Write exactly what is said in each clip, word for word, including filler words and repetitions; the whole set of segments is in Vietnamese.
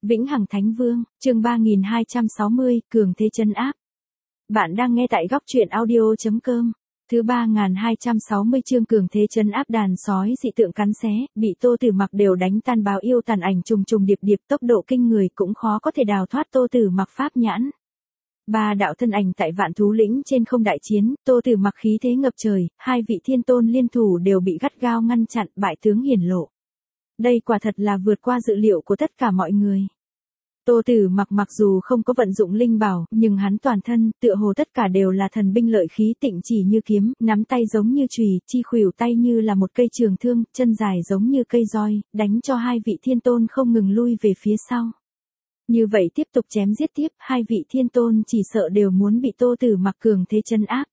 Vĩnh Hằng Thánh Vương, chương ba nghìn hai trăm sáu mươi, cường thế trấn áp. Bạn đang nghe tại góc truyện audio chấm com. Thứ ba nghìn hai trăm sáu mươi chương cường thế trấn áp đàn sói dị tượng cắn xé, bị Tô Tử Mặc đều đánh tan báo yêu tàn ảnh trùng trùng điệp điệp, tốc độ kinh người cũng khó có thể đào thoát Tô Tử Mặc pháp nhãn. Ba đạo thân ảnh tại Vạn Thú Lĩnh trên không đại chiến, Tô Tử Mặc khí thế ngập trời, hai vị thiên tôn liên thủ đều bị gắt gao ngăn chặn, bại tướng hiển lộ. Đây quả thật là vượt qua dự liệu của tất cả mọi người. Tô Tử Mặc mặc dù không có vận dụng linh bảo, nhưng hắn toàn thân, tựa hồ tất cả đều là thần binh lợi khí tịnh chỉ như kiếm, nắm tay giống như chùy, chi khuỷu tay như là một cây trường thương, chân dài giống như cây roi, đánh cho hai vị thiên tôn không ngừng lui về phía sau. Như vậy tiếp tục chém giết tiếp, hai vị thiên tôn chỉ sợ đều muốn bị Tô Tử Mặc cường thế trấn áp.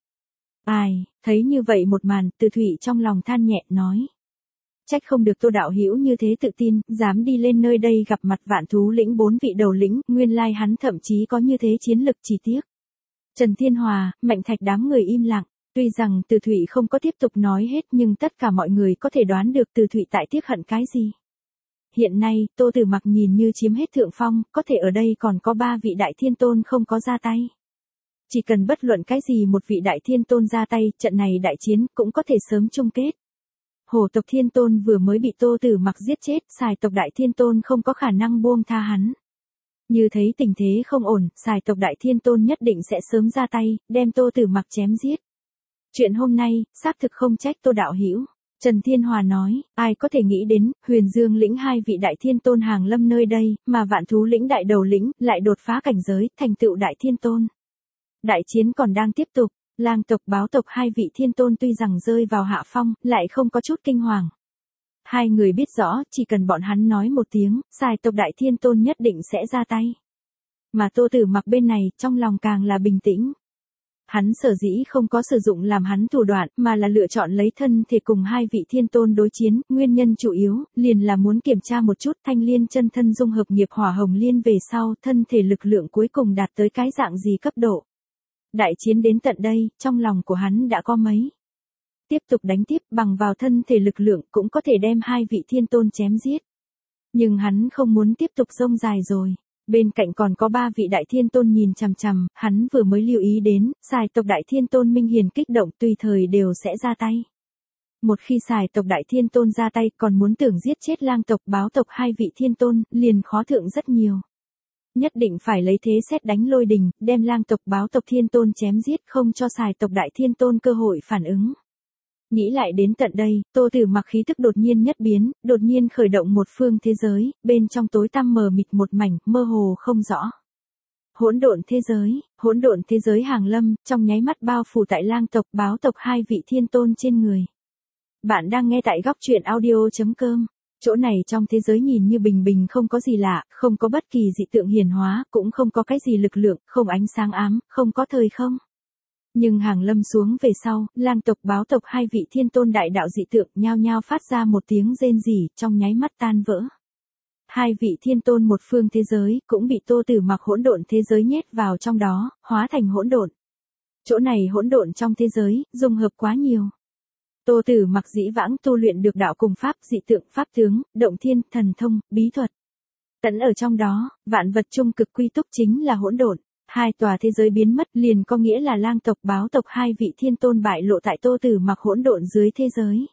Ai, thấy như vậy một màn, Từ Thụy trong lòng than nhẹ, nói. Trách không được Tô đạo hữu như thế tự tin, dám đi lên nơi đây gặp mặt Vạn Thú Lĩnh bốn vị đầu lĩnh, nguyên lai hắn thậm chí có như thế chiến lực, chỉ tiếc. Trần Thiên Hòa, Mạnh Thạch đám người im lặng, tuy rằng Từ Thụy không có tiếp tục nói hết nhưng tất cả mọi người có thể đoán được Từ Thụy tại tiếc hận cái gì. Hiện nay, Tô Tử Mặc nhìn như chiếm hết thượng phong, có thể ở đây còn có ba vị đại thiên tôn không có ra tay. Chỉ cần bất luận cái gì một vị đại thiên tôn ra tay, trận này đại chiến cũng có thể sớm chung kết. Hổ tộc thiên tôn vừa mới bị Tô Tử Mặc giết chết, Sài tộc đại thiên tôn không có khả năng buông tha hắn. Như thấy tình thế không ổn, Sài tộc đại thiên tôn nhất định sẽ sớm ra tay, đem Tô Tử Mặc chém giết. Chuyện hôm nay, xác thực không trách Tô đạo hữu. Trần Thiên Hòa nói, ai có thể nghĩ đến, Huyền Dương lĩnh hai vị đại thiên tôn hàng lâm nơi đây, mà Vạn Thú lĩnh đại đầu lĩnh, lại đột phá cảnh giới, thành tựu đại thiên tôn. Đại chiến còn đang tiếp tục. Lang tộc Báo tộc hai vị thiên tôn tuy rằng rơi vào hạ phong, lại không có chút kinh hoàng. Hai người biết rõ, chỉ cần bọn hắn nói một tiếng, Sài tộc đại thiên tôn nhất định sẽ ra tay. Mà Tô Tử Mặc bên này, trong lòng càng là bình tĩnh. Hắn sở dĩ không có sử dụng làm hắn thủ đoạn, mà là lựa chọn lấy thân thể cùng hai vị thiên tôn đối chiến, nguyên nhân chủ yếu, liền là muốn kiểm tra một chút Thanh Liên chân thân dung hợp nghiệp Hỏa Hồng Liên về sau, thân thể lực lượng cuối cùng đạt tới cái dạng gì cấp độ. Đại chiến đến tận đây, trong lòng của hắn đã có mấy. Tiếp tục đánh tiếp, bằng vào thân thể lực lượng cũng có thể đem hai vị thiên tôn chém giết. Nhưng hắn không muốn tiếp tục rông dài rồi. Bên cạnh còn có ba vị đại thiên tôn nhìn chằm chằm, hắn vừa mới lưu ý đến, Sài tộc đại thiên tôn Minh Hiền kích động tùy thời đều sẽ ra tay. Một khi Sài tộc đại thiên tôn ra tay còn muốn tưởng giết chết Lang tộc Báo tộc hai vị thiên tôn, liền khó thượng rất nhiều. Nhất định phải lấy thế xét đánh lôi đình, đem Lang tộc Báo tộc thiên tôn chém giết, không cho Sài tộc đại thiên tôn cơ hội phản ứng. Nghĩ lại đến tận đây, Tô Tử Mặc khí tức đột nhiên nhất biến, đột nhiên khởi động một phương thế giới, bên trong tối tăm mờ mịt một mảnh, mơ hồ không rõ. Hỗn độn thế giới, hỗn độn thế giới hàng lâm, trong nháy mắt bao phủ tại Lang tộc Báo tộc hai vị thiên tôn trên người. Bạn đang nghe tại góc truyện audio chấm com. Chỗ này trong thế giới nhìn như bình bình không có gì lạ, không có bất kỳ dị tượng hiển hóa, cũng không có cái gì lực lượng, không ánh sáng ám, không có thời không. Nhưng hàng lâm xuống về sau, Lang tộc Báo tộc hai vị thiên tôn đại đạo dị tượng nhao nhao phát ra một tiếng rên rỉ, trong nháy mắt tan vỡ. Hai vị thiên tôn một phương thế giới, cũng bị Tô Tử Mặc hỗn độn thế giới nhét vào trong đó, hóa thành hỗn độn. Chỗ này hỗn độn trong thế giới, dung hợp quá nhiều. Tô Tử Mặc dĩ vãng tu luyện được đạo cùng pháp, dị tượng, pháp tướng, động thiên, thần thông, bí thuật. Tận ở trong đó, vạn vật chung cực quy túc chính là hỗn độn. Hai tòa thế giới biến mất liền có nghĩa là Lang tộc Báo tộc hai vị thiên tôn bại lộ tại Tô Tử Mặc hỗn độn dưới thế giới.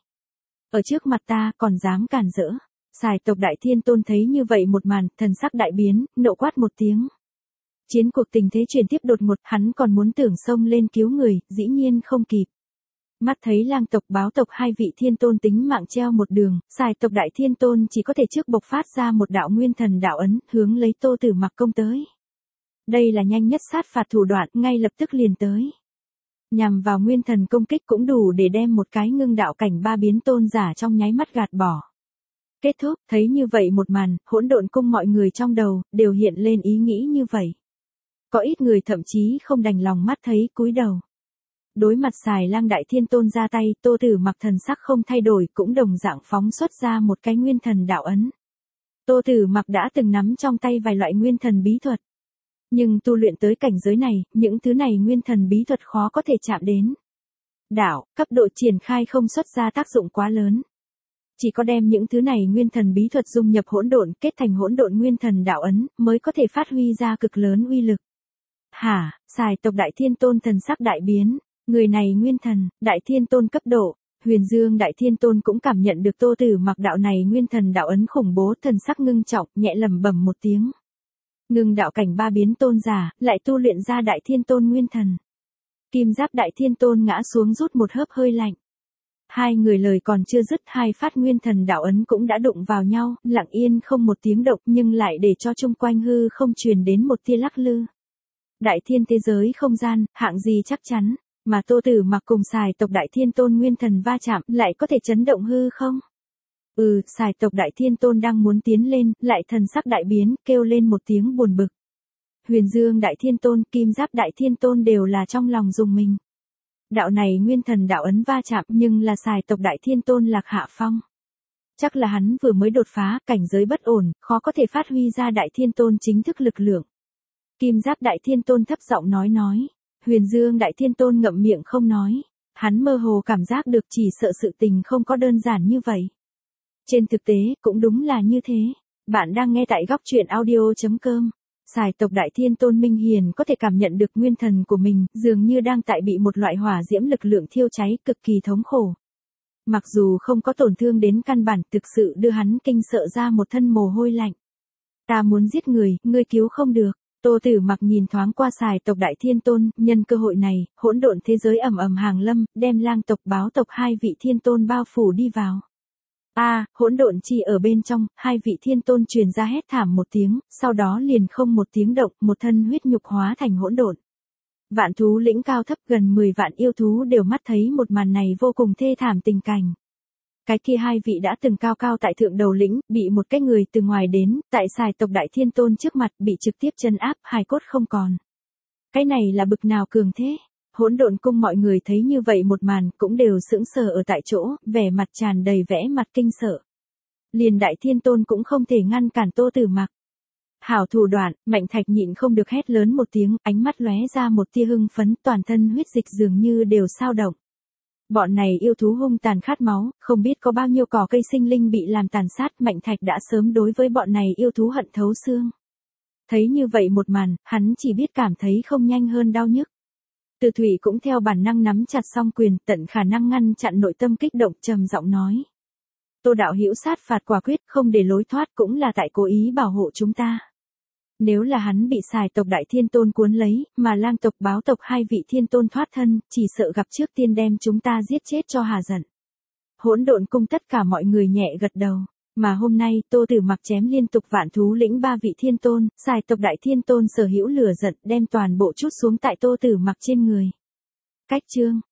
Ở trước mặt ta còn dám cản rỡ. Sài tộc đại thiên tôn thấy như vậy một màn, thần sắc đại biến, nộ quát một tiếng. Chiến cuộc tình thế chuyển tiếp đột ngột, hắn còn muốn tưởng xông lên cứu người, dĩ nhiên không kịp. Mắt thấy Lang tộc Báo tộc hai vị thiên tôn tính mạng treo một đường, Sài tộc đại thiên tôn chỉ có thể trước bộc phát ra một đạo nguyên thần đạo ấn, hướng lấy Tô Tử Mặc công tới. Đây là nhanh nhất sát phạt thủ đoạn, ngay lập tức liền tới. Nhằm vào nguyên thần công kích cũng đủ để đem một cái ngưng đạo cảnh ba biến tôn giả trong nháy mắt gạt bỏ. Kết thúc, thấy như vậy một màn, hỗn độn cung mọi người trong đầu, đều hiện lên ý nghĩ như vậy. Có ít người thậm chí không đành lòng mắt thấy, cúi đầu. Đối mặt Xài Lang đại thiên tôn ra tay, Tô Tử Mặc thần sắc không thay đổi, cũng đồng dạng phóng xuất ra một cái nguyên thần đạo ấn. Tô Tử Mặc đã từng nắm trong tay vài loại nguyên thần bí thuật. Nhưng tu luyện tới cảnh giới này, những thứ này nguyên thần bí thuật khó có thể chạm đến. Đạo, cấp độ triển khai không xuất ra tác dụng quá lớn. Chỉ có đem những thứ này nguyên thần bí thuật dung nhập hỗn độn, kết thành hỗn độn nguyên thần đạo ấn, mới có thể phát huy ra cực lớn uy lực. Hả, Xài tộc Đại Thiên Tôn thần sắc đại biến, người này nguyên thần, Đại Thiên Tôn cấp độ. Huyền Dương Đại Thiên Tôn cũng cảm nhận được Tô Tử Mặc đạo này nguyên thần đạo ấn khủng bố, thần sắc ngưng trọng, nhẹ lẩm bẩm một tiếng. Ngưng đạo cảnh ba biến tôn giả, lại tu luyện ra Đại Thiên Tôn nguyên thần. Kim Giáp Đại Thiên Tôn ngã xuống rút một hớp hơi lạnh. Hai người lời còn chưa dứt, hai phát nguyên thần đạo ấn cũng đã đụng vào nhau, lặng yên không một tiếng động, nhưng lại để cho chung quanh hư không truyền đến một tia lắc lư. Đại thiên thế giới không gian, hạng gì chắc chắn, mà Tô Tử Mặc cùng Xài tộc Đại Thiên Tôn nguyên thần va chạm, lại có thể chấn động hư không? Ừ, Xài tộc Đại Thiên Tôn đang muốn tiến lên, lại thần sắc đại biến, kêu lên một tiếng buồn bực. Huyền Dương Đại Thiên Tôn, Kim Giáp Đại Thiên Tôn đều là trong lòng rùng mình. Đạo này nguyên thần đạo ấn va chạm, nhưng là Xài tộc Đại Thiên Tôn Lạc Hạ Phong. Chắc là hắn vừa mới đột phá, cảnh giới bất ổn, khó có thể phát huy ra Đại Thiên Tôn chính thức lực lượng. Kim Giáp Đại Thiên Tôn thấp giọng nói nói. Huyền Dương Đại Thiên Tôn ngậm miệng không nói. Hắn mơ hồ cảm giác được chỉ sợ sự tình không có đơn giản như vậy. Trên thực tế, cũng đúng là như thế. Bạn đang nghe tại góc truyện audio chấm com. Xài tộc Đại Thiên Tôn Minh Hiền có thể cảm nhận được nguyên thần của mình, dường như đang tại bị một loại hỏa diễm lực lượng thiêu cháy, cực kỳ thống khổ. Mặc dù không có tổn thương đến căn bản, thực sự đưa hắn kinh sợ ra một thân mồ hôi lạnh. Ta muốn giết người, ngươi cứu không được. Tô Tử Mặc nhìn thoáng qua Xài tộc Đại Thiên Tôn, nhân cơ hội này, hỗn độn thế giới ầm ầm hàng lâm, đem Lang tộc Báo tộc hai vị thiên tôn bao phủ đi vào. A, à, hỗn độn chi ở bên trong, hai vị thiên tôn truyền ra hét thảm một tiếng, sau đó liền không một tiếng động, một thân huyết nhục hóa thành hỗn độn. Vạn thú lĩnh cao thấp gần mười vạn yêu thú đều mắt thấy một màn này vô cùng thê thảm tình cảnh. Cái kia hai vị đã từng cao cao tại thượng đầu lĩnh, bị một cái người từ ngoài đến, tại Xài tộc Đại Thiên Tôn trước mặt bị trực tiếp chân áp, hài cốt không còn. Cái này là bực nào cường thế? Hỗn độn cung mọi người thấy như vậy một màn, cũng đều sững sờ ở tại chỗ, vẻ mặt tràn đầy vẻ mặt kinh sợ. Liền Đại Thiên Tôn cũng không thể ngăn cản Tô Tử Mặc. Hảo thủ đoạn, Mạnh Thạch nhịn không được hét lớn một tiếng, ánh mắt lóe ra một tia hưng phấn, toàn thân huyết dịch dường như đều sao động. Bọn này yêu thú hung tàn khát máu, không biết có bao nhiêu cỏ cây sinh linh bị làm tàn sát, Mạnh Thạch đã sớm đối với bọn này yêu thú hận thấu xương. Thấy như vậy một màn, hắn chỉ biết cảm thấy không nhanh hơn đau nhức. Từ Thủy cũng theo bản năng nắm chặt song quyền, tận khả năng ngăn chặn nội tâm kích động, trầm giọng nói. Tô đạo hữu sát phạt quả quyết, không để lối thoát, cũng là tại cố ý bảo hộ chúng ta. Nếu là hắn bị Xài tộc Đại Thiên Tôn cuốn lấy, mà Lang tộc Báo tộc hai vị thiên tôn thoát thân, chỉ sợ gặp trước tiên đem chúng ta giết chết cho hà giận. Hỗn độn cung tất cả mọi người nhẹ gật đầu, mà hôm nay Tô Tử Mặc chém liên tục vạn thú lĩnh ba vị thiên tôn, Xài tộc Đại Thiên Tôn sở hữu lửa giận, đem toàn bộ chút xuống tại Tô Tử Mặc trên người. Cách chương